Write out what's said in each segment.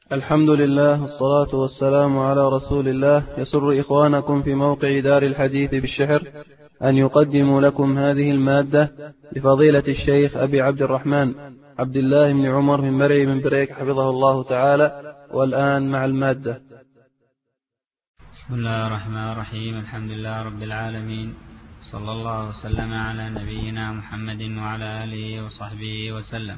الحمد لله والصلاة والسلام على رسول الله. يسر إخوانكم في موقع دار الحديث بالشحر أن يقدموا لكم هذه المادة لفضيلة الشيخ أبي عبد الرحمن عبد الله بن عمر من مرعي من بريك حفظه الله تعالى. والآن مع المادة. بسم الله الرحمن الرحيم. الحمد لله رب العالمين، صلى الله وسلم على نبينا محمد وعلى آله وصحبه وسلم.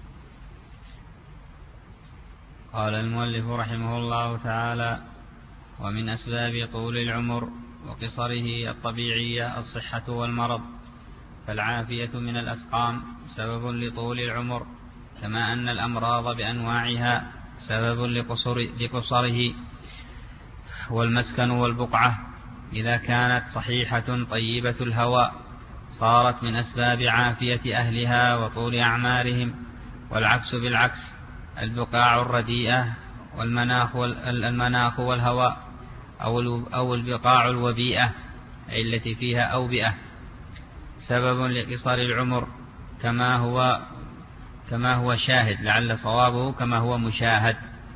قال المؤلف رحمه الله تعالى: ومن أسباب طول العمر وقصره الطبيعية الصحة والمرض، فالعافية من الأسقام سبب لطول العمر، كما أن الأمراض بأنواعها سبب لقصره. والمسكن والبقعة إذا كانت صحيحة طيبة الهواء صارت من أسباب عافية أهلها وطول أعمارهم، والعكس بالعكس، البقاع الرديئة والمناخ والهواء أو البقاع الوبيئة أي التي فيها أوبئة سبب لقصر العمر، كما هو شاهد، لعل صوابه كما هو مشاهد.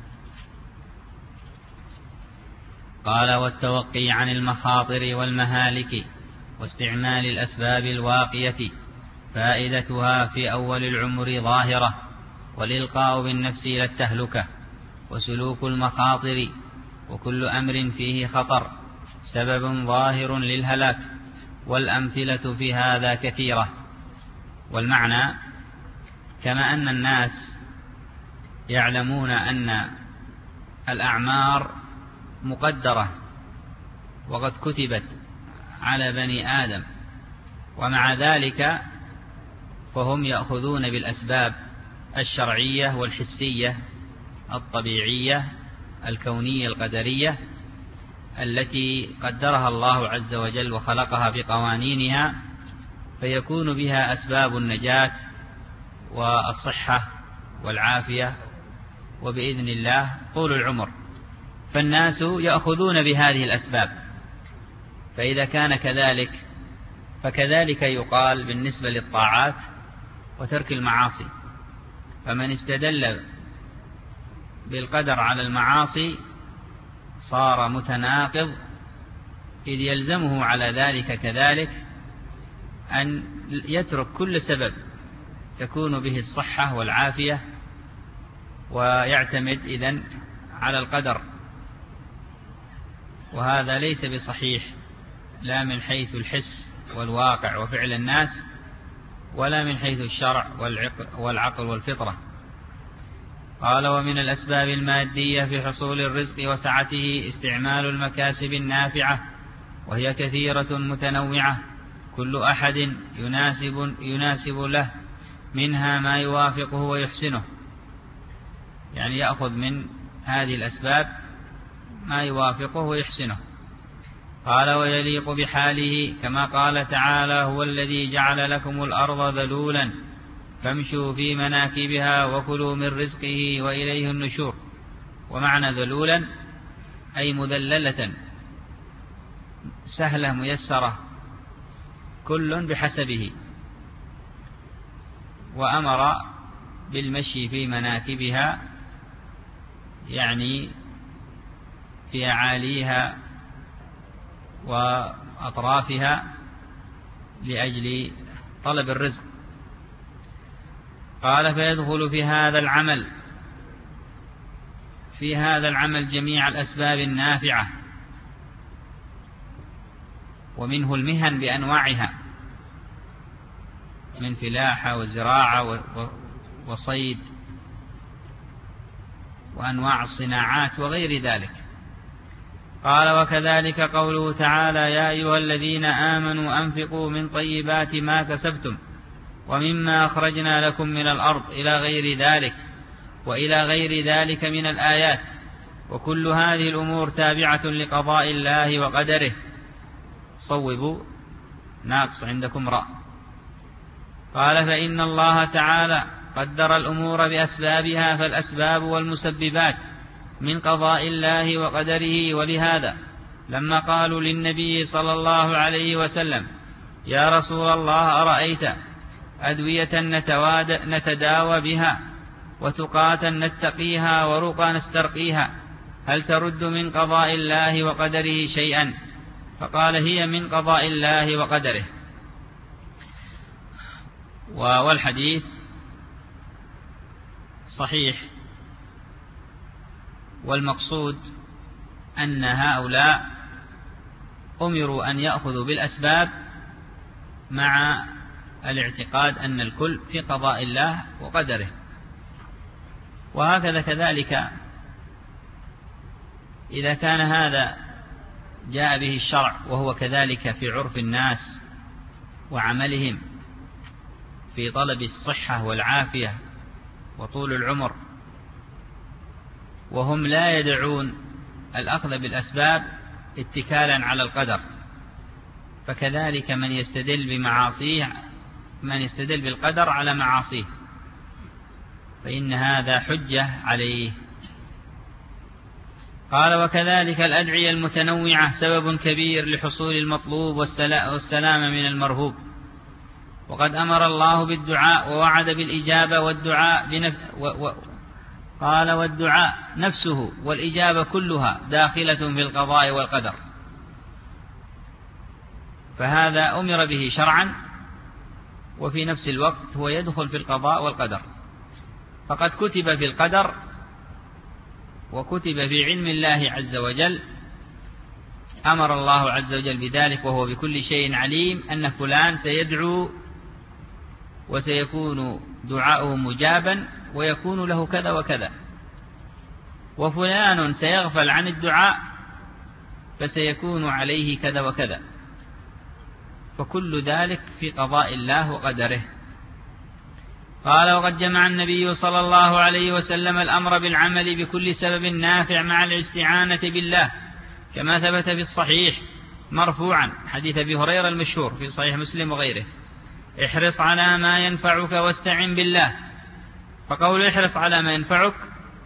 قال: والتوقي عن المخاطر والمهالك واستعمال الأسباب الواقية فائدتها في أول العمر ظاهرة، والإلقاء بالنفس إلى التهلكة، وسلوك المخاطر وكل أمر فيه خطر سبب ظاهر للهلاك، والأمثلة في هذا كثيرة. والمعنى: كما أن الناس يعلمون أن الأعمار مقدرة وقد كتبت على بني آدم، ومع ذلك فهم يأخذون بالأسباب الشرعية والحسية الطبيعية الكونية القدرية التي قدرها الله عز وجل وخلقها بقوانينها، فيكون بها أسباب النجاة والصحة والعافية وبإذن الله طول العمر. فالناس يأخذون بهذه الأسباب، فإذا كان كذلك فكذلك يقال بالنسبة للطاعات وترك المعاصي. فمن استدل بالقدر على المعاصي صار متناقض، إذ يلزمه على ذلك كذلك أن يترك كل سبب تكون به الصحة والعافية، ويعتمد إذن على القدر. وهذا ليس بصحيح، لا من حيث الحس والواقع وفعل الناس، ولا من حيث الشرع والعقل والفطرة. قال: ومن الأسباب المادية في حصول الرزق وسعته استعمال المكاسب النافعة، وهي كثيرة متنوعة، كل أحد يناسب له منها ما يوافقه ويحسنه، يعني يأخذ من هذه الأسباب ما يوافقه ويحسنه. قال: ويليق بحاله، كما قال تعالى: هو الذي جعل لكم الأرض ذلولا فامشوا في مناكبها وكلوا من رزقه وإليه النشور. ومعنى ذلولا أي مذللة سهلة ميسرة، كل بحسبه، وأمر بالمشي في مناكبها، يعني في أعاليها وأطرافها لأجل طلب الرزق. قال: فيدخل في هذا العمل جميع الأسباب النافعة، ومنه المهن بأنواعها من فلاحة وزراعة وصيد وأنواع الصناعات وغير ذلك. قال: وكذلك قوله تعالى: يا أيها الذين آمنوا أنفقوا من طيبات ما كسبتم ومما أخرجنا لكم من الأرض إلى غير ذلك من الآيات. وكل هذه الأمور تابعة لقضاء الله وقدره. صوبوا ناقص عندكم راء. قال: فإن الله تعالى قدر الأمور بأسبابها، فالأسباب والمسببات من قضاء الله وقدره. ولهذا لما قالوا للنبي صلى الله عليه وسلم: يا رسول الله، أرأيت أدوية نتداوى بها وتقاة نتقيها ورقى نسترقيها، هل ترد من قضاء الله وقدره شيئا؟ فقال: هي من قضاء الله وقدره. والحديث صحيح، والمقصود أن هؤلاء أمروا أن يأخذوا بالأسباب مع الاعتقاد أن الكل في قضاء الله وقدره. وهكذا كذلك إذا كان هذا جاء به الشرع وهو كذلك في عرف الناس وعملهم في طلب الصحة والعافية وطول العمر، وهم لا يدعون الأخذ بالأسباب اتكالا على القدر، فكذلك من يستدل بمعاصيه، من يستدل بالقدر على معاصيه، فإن هذا حجة عليه. قال: وكذلك الأدعية المتنوعة سبب كبير لحصول المطلوب والسلام من المرهوب، وقد أمر الله بالدعاء ووعد بالإجابة، والدعاء قال: والدعاء نفسه والإجابة كلها داخلة في القضاء والقدر، فهذا أمر به شرعا، وفي نفس الوقت هو يدخل في القضاء والقدر، فقد كتب في القدر وكتب في علم الله عز وجل، أمر الله عز وجل بذلك وهو بكل شيء عليم، أن فلان سيدعو وسيكون دعاؤه مجابا ويكون له كذا وكذا، وفلان سيغفل عن الدعاء فسيكون عليه كذا وكذا، فكل ذلك في قضاء الله وقدره. قال: وقد جمع النبي صلى الله عليه وسلم الأمر بالعمل بكل سبب نافع مع الاستعانة بالله، كما ثبت في الصحيح مرفوعا حديث أبي هريرة المشهور في صحيح مسلم وغيره: احرص على ما ينفعك واستعن بالله. فقول احرص على ما ينفعك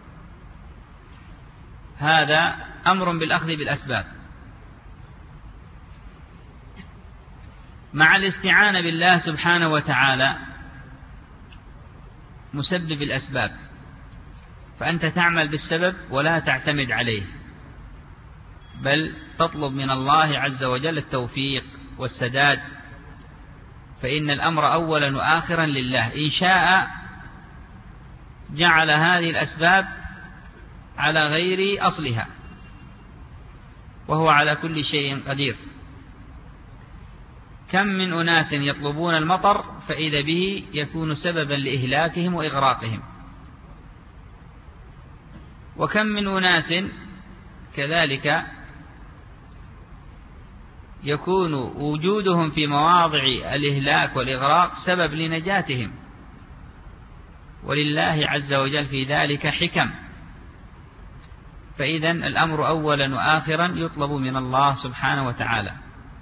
هذا أمر بالأخذ بالأسباب مع الاستعانة بالله سبحانه وتعالى مسبب الأسباب، فأنت تعمل بالسبب ولا تعتمد عليه، بل تطلب من الله عز وجل التوفيق والسداد، فإن الأمر أولا وآخرا لله، إن شاء جعل هذه الأسباب على غير أصلها، وهو على كل شيء قدير. كم من أناس يطلبون المطر فإذا به يكون سببا لإهلاكهم وإغراقهم، وكم من أناس كذلك يكون وجودهم في مواضع الإهلاك والإغراق سبب لنجاتهم، ولله عز وجل في ذلك حكم. فإذا الأمر أولا وآخرا يطلب من الله سبحانه وتعالى.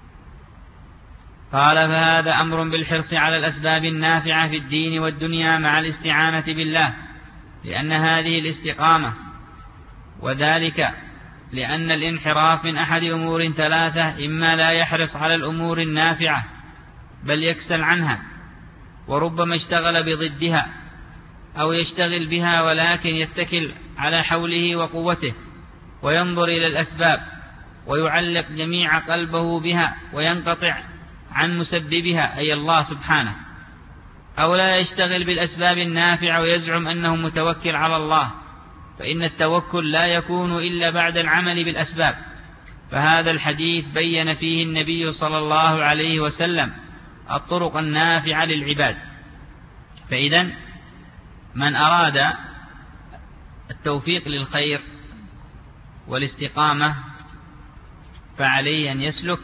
قال: فهذا أمر بالحرص على الأسباب النافعة في الدين والدنيا مع الاستعانة بالله، لأن هذه الاستقامة، وذلك لأن الانحراف من أحد أمور ثلاثة: إما لا يحرص على الأمور النافعة بل يكسل عنها، وربما اشتغل بضدها، أو يشتغل بها ولكن يتكل على حوله وقوته وينظر إلى الأسباب ويعلق جميع قلبه بها وينقطع عن مسببها أي الله سبحانه، أو لا يشتغل بالأسباب النافعة ويزعم أنه متوكل على الله، فإن التوكل لا يكون إلا بعد العمل بالأسباب. فهذا الحديث بين فيه النبي صلى الله عليه وسلم الطرق النافعة للعباد. فإذا من أراد التوفيق للخير والاستقامة فعليه أن يسلك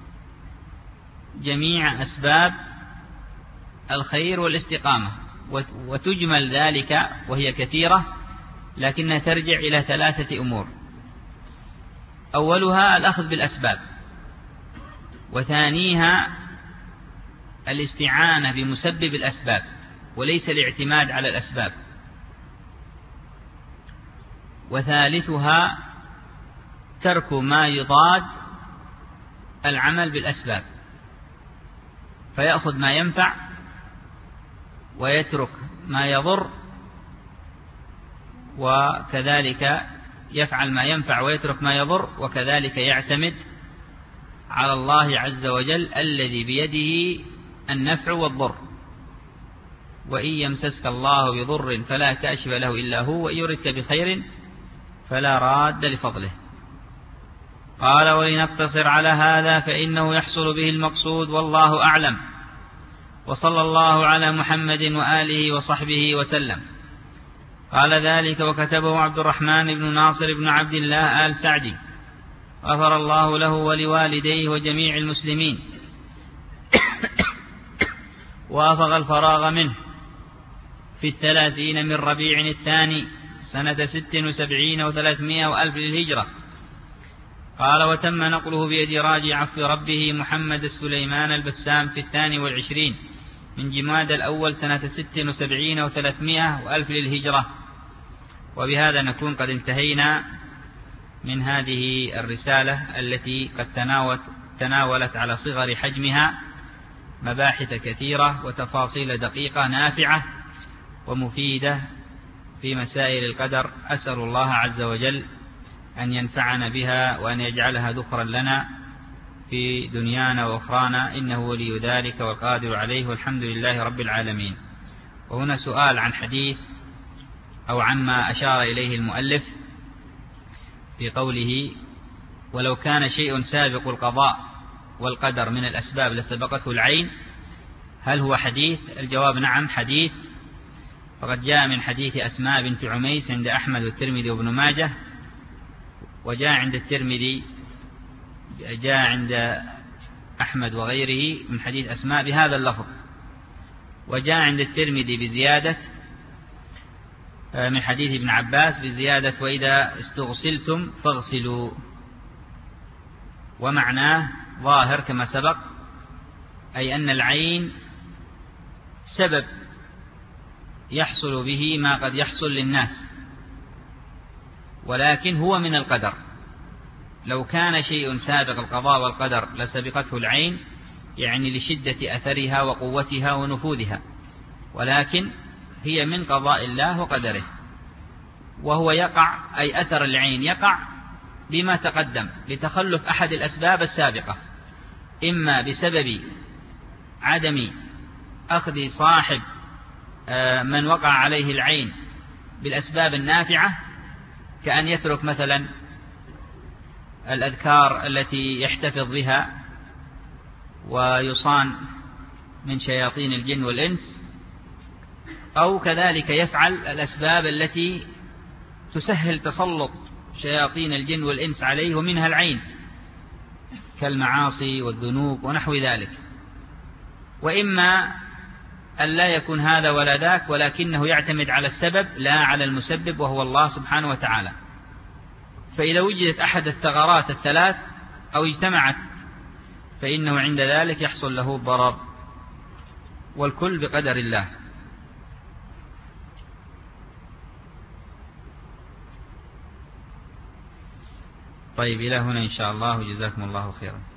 جميع أسباب الخير والاستقامة، وتجمل ذلك وهي كثيرة، لكنها ترجع إلى ثلاثة أمور: أولها الأخذ بالأسباب، وثانيها الاستعانة بمسبب الأسباب وليس الاعتماد على الأسباب، وثالثها ترك ما يضاد العمل بالأسباب، فيأخذ ما ينفع ويترك ما يضر وكذلك يفعل ما ينفع ويترك ما يضر، وكذلك يعتمد على الله عز وجل الذي بيده النفع والضر. وإن يمسسك الله بضر فلا كاشف له إلا هو، وإن يردك بخير فلا راد لفضله. قال: ولنقتصر على هذا فإنه يحصل به المقصود، والله أعلم. وصلى الله على محمد وآله وصحبه وسلم. قال ذلك وكتبه عبد الرحمن بن ناصر بن عبد الله آل سعدي، غفر الله له ولوالديه وجميع المسلمين، وافق الفراغ منه في 30 من ربيع الثاني سنة 76 و300 وألف للهجرة. قال: وتم نقله بيد راجع عفو ربه محمد السليمان البسام في 22 من جماد الأول سنة 76 و300 وألف للهجرة. وبهذا نكون قد انتهينا من هذه الرسالة التي قد تناولت على صغر حجمها مباحث كثيرة وتفاصيل دقيقة نافعة ومفيدة في مسائل القدر. أسأل الله عز وجل أن ينفعنا بها وأن يجعلها ذخرا لنا في دنيانا وأخرانا، إنه ولي ذلك والقادر عليه، والحمد لله رب العالمين. وهنا سؤال عن حديث أو عما أشار إليه المؤلف في قوله: ولو كان شيء سابق القضاء والقدر من الأسباب لسبقته العين، هل هو حديث؟ الجواب: نعم، حديث. فقد جاء من حديث أسماء بنت عميس عند أحمد والترمذي وابن ماجه، وجاء عند الترمذي، جاء عند أحمد وغيره من حديث أسماء بهذا اللفظ، وجاء عند الترمذي بزيادة من حديث ابن عباس بزيادة: وإذا استغسلتم فاغسلوا. ومعناه ظاهر كما سبق، أي أن العين سبب يحصل به ما قد يحصل للناس، ولكن هو من القدر. لو كان شيء سابق القضاء والقدر لسبقته العين، يعني لشدة أثرها وقوتها ونفوذها، ولكن هي من قضاء الله وقدره. وهو يقع، أي أثر العين يقع بما تقدم لتخلف أحد الأسباب السابقة، إما بسبب عدم أخذ صاحب من وقع عليه العين بالأسباب النافعة، كأن يترك مثلا الأذكار التي يحتفظ بها ويصان من شياطين الجن والإنس، أو كذلك يفعل الأسباب التي تسهل تسلط شياطين الجن والإنس عليه، ومنها العين كالمعاصي والذنوب ونحو ذلك. وإما أن لا يكون هذا ولا ذاك، ولكنه يعتمد على السبب لا على المسبب، وهو الله سبحانه وتعالى. فإذا وجدت أحد الثغرات الثلاث أو اجتمعت، فإنه عند ذلك يحصل له الضرر، والكل بقدر الله. طيب، إلى هنا إن شاء الله، جزاكم الله خيرا.